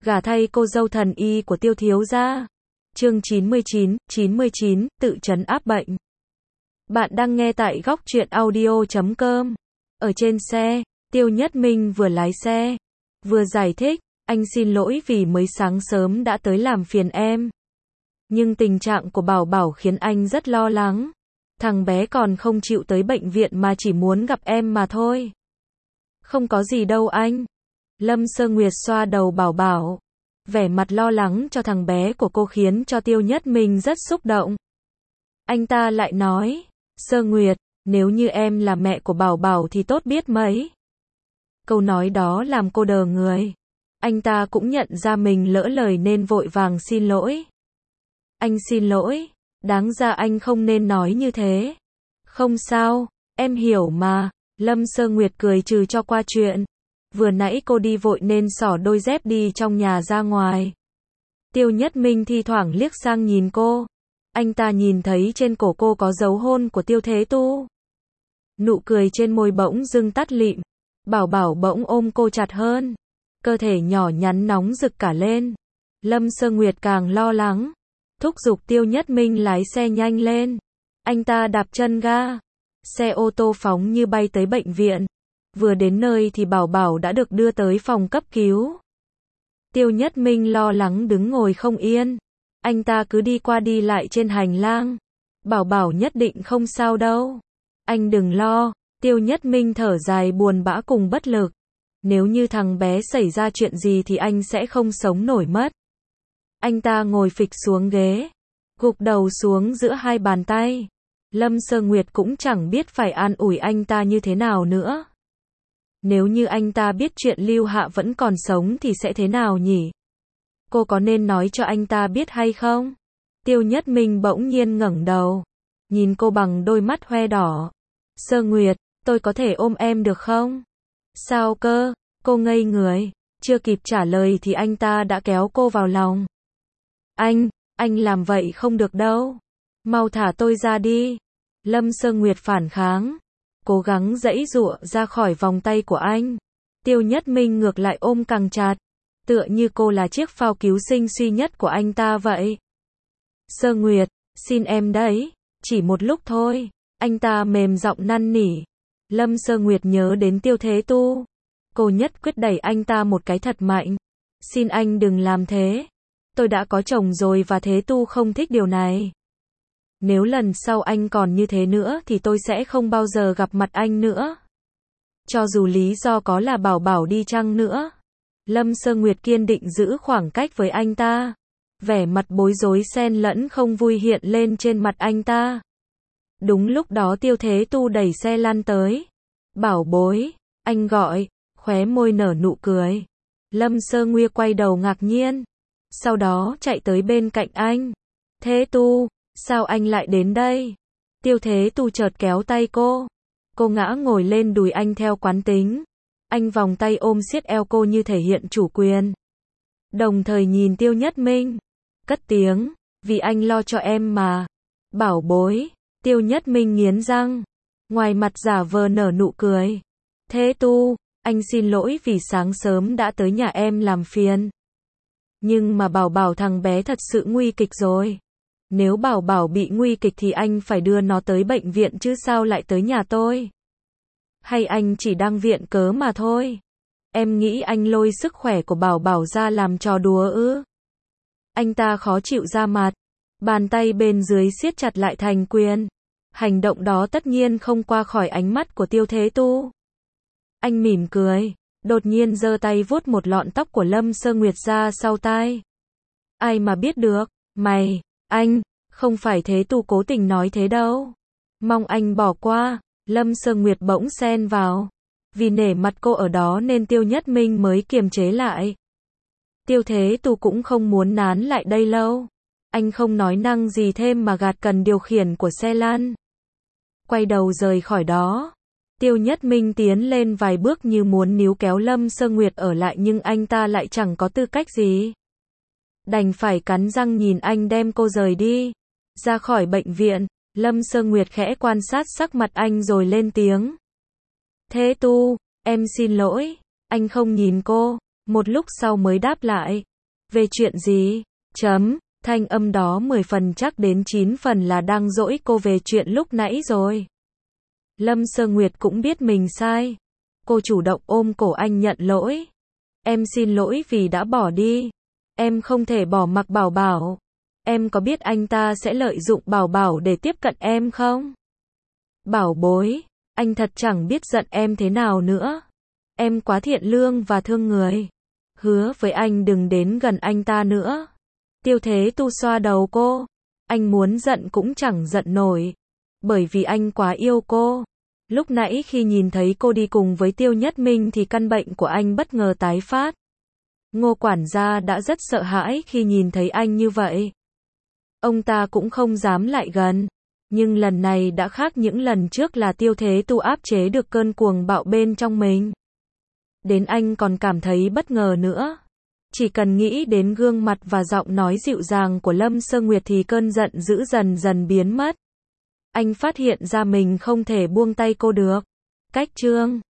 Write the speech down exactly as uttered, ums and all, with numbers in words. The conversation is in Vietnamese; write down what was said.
Gả thay cô dâu thần y của Tiêu thiếu gia. Chương chín mươi chín, chín mươi chín, tự trấn áp bệnh. Bạn đang nghe tại góc truyện audio chấm com. Ở trên xe, Tiêu Nhất Minh vừa lái xe, vừa giải thích, anh xin lỗi vì mới sáng sớm đã tới làm phiền em. Nhưng tình trạng của Bảo Bảo khiến anh rất lo lắng. Thằng bé còn không chịu tới bệnh viện mà chỉ muốn gặp em mà thôi. Không có gì đâu anh. Lâm Sơ Nguyệt xoa đầu Bảo Bảo. Vẻ mặt lo lắng cho thằng bé của cô khiến cho Tiêu Nhất Minh rất xúc động. Anh ta lại nói, Sơ Nguyệt, nếu như em là mẹ của Bảo Bảo thì tốt biết mấy. Câu nói đó làm cô đờ người. Anh ta cũng nhận ra mình lỡ lời nên vội vàng xin lỗi. Anh xin lỗi, đáng ra anh không nên nói như thế. Không sao, em hiểu mà. Lâm Sơ Nguyệt cười trừ cho qua chuyện. Vừa nãy cô đi vội nên xỏ đôi dép đi trong nhà ra ngoài. Tiêu Nhất Minh thi thoảng liếc sang nhìn cô. Anh ta nhìn thấy trên cổ cô có dấu hôn của Tiêu Thế Tu. Nụ cười trên môi bỗng dưng tắt lịm. Bảo Bảo bỗng ôm cô chặt hơn. Cơ thể nhỏ nhắn nóng rực cả lên. Lâm Sơ Nguyệt càng lo lắng. Thúc giục Tiêu Nhất Minh lái xe nhanh lên. Anh ta đạp chân ga. Xe ô tô phóng như bay tới bệnh viện. Vừa đến nơi thì Bảo Bảo đã được đưa tới phòng cấp cứu. Tiêu Nhất Minh lo lắng đứng ngồi không yên. Anh ta cứ đi qua đi lại trên hành lang. Bảo Bảo nhất định không sao đâu. Anh đừng lo. Tiêu Nhất Minh thở dài buồn bã cùng bất lực. Nếu như thằng bé xảy ra chuyện gì thì anh sẽ không sống nổi mất. Anh ta ngồi phịch xuống ghế. Gục đầu xuống giữa hai bàn tay. Lâm Sơ Nguyệt cũng chẳng biết phải an ủi anh ta như thế nào nữa. Nếu như anh ta biết chuyện Lưu Hạ vẫn còn sống thì sẽ thế nào nhỉ? Cô có nên nói cho anh ta biết hay không? Tiêu Nhất Minh bỗng nhiên ngẩng đầu. Nhìn cô bằng đôi mắt hoe đỏ. Sơ Nguyệt, tôi có thể ôm em được không? Sao cơ? Cô ngây người. Chưa kịp trả lời thì anh ta đã kéo cô vào lòng. Anh, anh làm vậy không được đâu. Mau thả tôi ra đi. Lâm Sơ Nguyệt phản kháng. Cố gắng giãy giụa ra khỏi vòng tay của anh. Tiêu Nhất Minh ngược lại ôm càng chặt. Tựa như cô là chiếc phao cứu sinh duy nhất của anh ta vậy. Sơ Nguyệt, xin em đấy. Chỉ một lúc thôi. Anh ta mềm giọng năn nỉ. Lâm Sơ Nguyệt nhớ đến Tiêu Thế Tu. Cô nhất quyết đẩy anh ta một cái thật mạnh. Xin anh đừng làm thế. Tôi đã có chồng rồi và Thế Tu không thích điều này. Nếu lần sau anh còn như thế nữa thì tôi sẽ không bao giờ gặp mặt anh nữa. Cho dù lý do có là Bảo Bảo đi chăng nữa. Lâm Sơ Nguyệt kiên định giữ khoảng cách với anh ta. Vẻ mặt bối rối xen lẫn không vui hiện lên trên mặt anh ta. Đúng lúc đó Tiêu Thế Tu đẩy xe lăn tới. Bảo bối, anh gọi, khóe môi nở nụ cười. Lâm Sơ Nguyệt quay đầu ngạc nhiên. Sau đó chạy tới bên cạnh anh. Thế Tu, sao anh lại đến đây? Tiêu Thế Tu chợt kéo tay cô. Cô ngã ngồi lên đùi anh theo quán tính. Anh vòng tay ôm siết eo cô như thể hiện chủ quyền. Đồng thời nhìn Tiêu Nhất Minh. Cất tiếng, vì anh lo cho em mà. Bảo bối. Tiêu Nhất Minh nghiến răng. Ngoài mặt giả vờ nở nụ cười. Thế Tu, anh xin lỗi vì sáng sớm đã tới nhà em làm phiền. Nhưng mà Bảo Bảo thằng bé thật sự nguy kịch rồi. Nếu Bảo Bảo bị nguy kịch thì anh phải đưa nó tới bệnh viện chứ sao lại tới nhà tôi? Hay anh chỉ đang viện cớ mà thôi? Em nghĩ anh lôi sức khỏe của Bảo Bảo ra làm trò đùa ư? Anh ta khó chịu ra mặt. Bàn tay bên dưới siết chặt lại thành quyền. Hành động đó tất nhiên không qua khỏi ánh mắt của Tiêu Thế Tu. Anh mỉm cười. Đột nhiên giơ tay vuốt một lọn tóc của Lâm Sơ Nguyệt ra sau tai. Ai mà biết được, mày, anh, không phải Thế Tu cố tình nói thế đâu. Mong anh bỏ qua. Lâm Sơ Nguyệt bỗng xen vào. Vì nể mặt cô ở đó nên Tiêu Nhất Minh mới kiềm chế lại. Tiêu Thế Tu cũng không muốn nán lại đây lâu. Anh không nói năng gì thêm mà gạt cần điều khiển của xe lăn. Quay đầu rời khỏi đó. Tiêu Nhất Minh tiến lên vài bước như muốn níu kéo Lâm Sơ Nguyệt ở lại nhưng anh ta lại chẳng có tư cách gì. Đành phải cắn răng nhìn anh đem cô rời đi. Ra khỏi bệnh viện, Lâm Sơ Nguyệt khẽ quan sát sắc mặt anh rồi lên tiếng. Thế Tu, em xin lỗi. Anh không nhìn cô. Một lúc sau mới đáp lại. Về chuyện gì? Chấm, thanh âm đó mười phần chắc đến chín phần là đang dỗi cô về chuyện lúc nãy rồi. Lâm Sơ Nguyệt cũng biết mình sai. Cô chủ động ôm cổ anh nhận lỗi. Em xin lỗi vì đã bỏ đi. Em không thể bỏ mặc Bảo Bảo. Em có biết anh ta sẽ lợi dụng Bảo Bảo để tiếp cận em không? Bảo bối, anh thật chẳng biết giận em thế nào nữa. Em quá thiện lương và thương người. Hứa với anh đừng đến gần anh ta nữa. Tiêu Thế Tu xoa đầu cô. Anh muốn giận cũng chẳng giận nổi. Bởi vì anh quá yêu cô. Lúc nãy khi nhìn thấy cô đi cùng với Tiêu Nhất Minh thì căn bệnh của anh bất ngờ tái phát. Ngô quản gia đã rất sợ hãi khi nhìn thấy anh như vậy. Ông ta cũng không dám lại gần. Nhưng lần này đã khác những lần trước là Tiêu Thế Tu áp chế được cơn cuồng bạo bên trong mình. Đến anh còn cảm thấy bất ngờ nữa. Chỉ cần nghĩ đến gương mặt và giọng nói dịu dàng của Lâm Sơ Nguyệt thì cơn giận dữ dần dần biến mất. Anh phát hiện ra mình không thể buông tay cô được. Cách chương